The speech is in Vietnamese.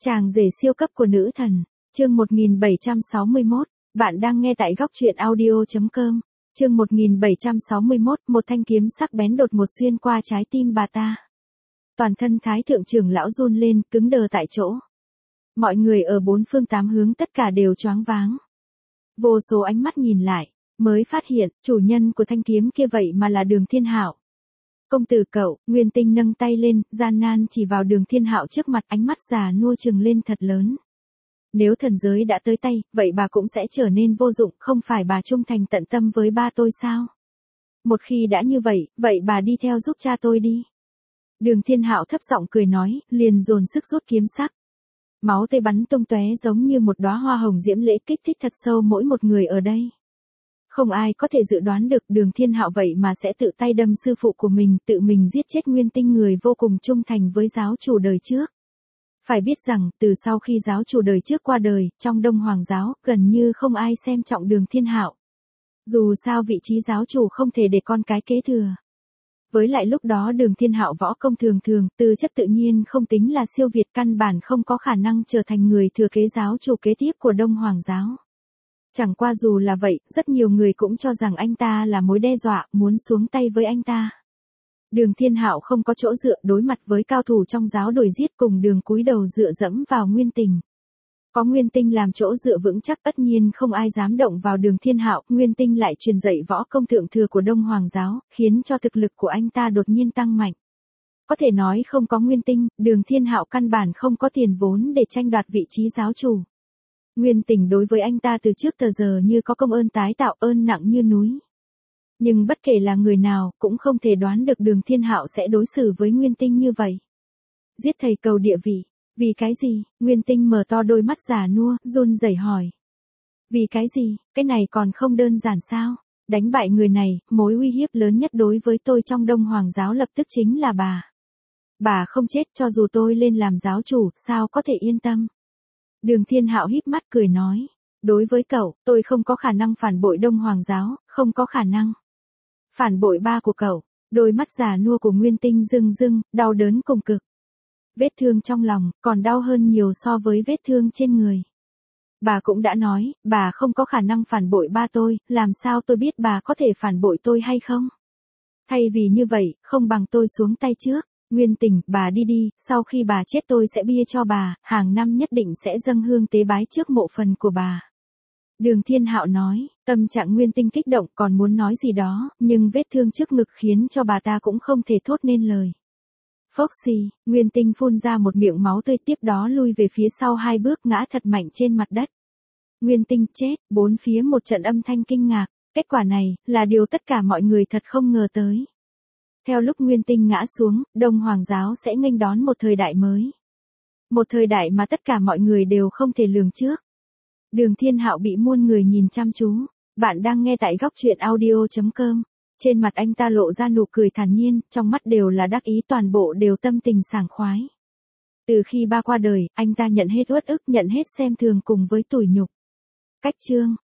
Chàng rể siêu cấp của nữ thần, chương 1761, bạn đang nghe tại góc truyện audio.com, chương 1761, một thanh kiếm sắc bén đột ngột xuyên qua trái tim bà ta. Toàn thân thái thượng trưởng lão run lên, cứng đờ tại chỗ. Mọi người ở bốn phương tám hướng tất cả đều choáng váng. Vô số ánh mắt nhìn lại, mới phát hiện, chủ nhân của thanh kiếm kia vậy mà là Đường Thiên Hạo. Công tử cậu, Nguyên Tinh nâng tay lên, gian nan chỉ vào Đường Thiên Hạo trước mặt, ánh mắt già nua trừng lên thật lớn. Nếu thần giới đã tới tay, vậy bà cũng sẽ trở nên vô dụng, không phải bà trung thành tận tâm với ba tôi sao? Một khi đã như vậy, vậy bà đi theo giúp cha tôi đi. Đường Thiên Hạo thấp giọng cười nói, liền dồn sức rút kiếm sắc. Máu tươi bắn tung tóe giống như một đóa hoa hồng diễm lễ, kích thích thật sâu mỗi một người ở đây. Không ai có thể dự đoán được Đường Thiên Hạo vậy mà sẽ tự tay đâm sư phụ của mình, tự mình giết chết Nguyên Tinh, người vô cùng trung thành với giáo chủ đời trước. Phải biết rằng, từ sau khi giáo chủ đời trước qua đời, trong Đông Hoàng giáo, gần như không ai xem trọng Đường Thiên Hạo. Dù sao vị trí giáo chủ không thể để con cái kế thừa. Với lại lúc đó Đường Thiên Hạo võ công thường thường, tư chất tự nhiên không tính là siêu việt, căn bản không có khả năng trở thành người thừa kế giáo chủ kế tiếp của Đông Hoàng giáo. Chẳng qua dù là vậy, rất nhiều người cũng cho rằng anh ta là mối đe dọa, muốn xuống tay với anh ta. Đường Thiên Hạo không có chỗ dựa, đối mặt với cao thủ trong giáo đuổi giết, cùng Đường cúi đầu dựa dẫm vào Nguyên Tình. Có Nguyên Tinh làm chỗ dựa vững chắc, tất nhiên không ai dám động vào Đường Thiên Hạo. Nguyên Tinh lại truyền dạy võ công thượng thừa của Đông Hoàng giáo, khiến cho thực lực của anh ta đột nhiên tăng mạnh. Có thể nói không có Nguyên Tinh, Đường Thiên Hạo căn bản không có tiền vốn để tranh đoạt vị trí giáo chủ. Nguyên Tình đối với anh ta từ trước tới giờ như có công ơn tái tạo, ơn nặng như núi. Nhưng bất kể là người nào, cũng không thể đoán được Đường Thiên Hạo sẽ đối xử với Nguyên Tinh như vậy. Giết thầy cầu địa vị. Vì cái gì? Nguyên Tinh mở to đôi mắt già nua, run rẩy hỏi. Vì cái gì? Cái này còn không đơn giản sao? Đánh bại người này, mối uy hiếp lớn nhất đối với tôi trong Đông Hoàng giáo lập tức chính là bà. Bà không chết, cho dù tôi lên làm giáo chủ, sao có thể yên tâm? Đường Thiên Hạo híp mắt cười nói. Đối với cậu, tôi không có khả năng phản bội Đông Hoàng giáo, không có khả năng. Phản bội ba của cậu. Đôi mắt già nua của Nguyên Tinh rưng rưng, đau đớn cùng cực. Vết thương trong lòng, còn đau hơn nhiều so với vết thương trên người. Bà cũng đã nói, bà không có khả năng phản bội ba tôi, làm sao tôi biết bà có thể phản bội tôi hay không? Thay vì như vậy, không bằng tôi xuống tay trước. Nguyên Tình, bà đi đi, sau khi bà chết tôi sẽ bia cho bà, hàng năm nhất định sẽ dâng hương tế bái trước mộ phần của bà. Đường Thiên Hạo nói, tâm trạng Nguyên Tinh kích động, còn muốn nói gì đó, nhưng vết thương trước ngực khiến cho bà ta cũng không thể thốt nên lời. Phốc xì, Nguyên Tinh phun ra một miệng máu tươi, tiếp đó lui về phía sau 2 bước, ngã thật mạnh trên mặt đất. Nguyên Tinh chết, bốn phía một trận âm thanh kinh ngạc, kết quả này, là điều tất cả mọi người thật không ngờ tới. Theo lúc Nguyên Tinh ngã xuống, Đông Hoàng giáo sẽ nghênh đón một thời đại mới. Một thời đại mà tất cả mọi người đều không thể lường trước. Đường Thiên Hạo bị muôn người nhìn chăm chú, bạn đang nghe tại góc truyện audio.com. Trên mặt anh ta lộ ra nụ cười thản nhiên, trong mắt đều là đắc ý, toàn bộ đều tâm tình sảng khoái. Từ khi ba qua đời, anh ta nhận hết uất ức, nhận hết xem thường cùng với tủi nhục. Cách chương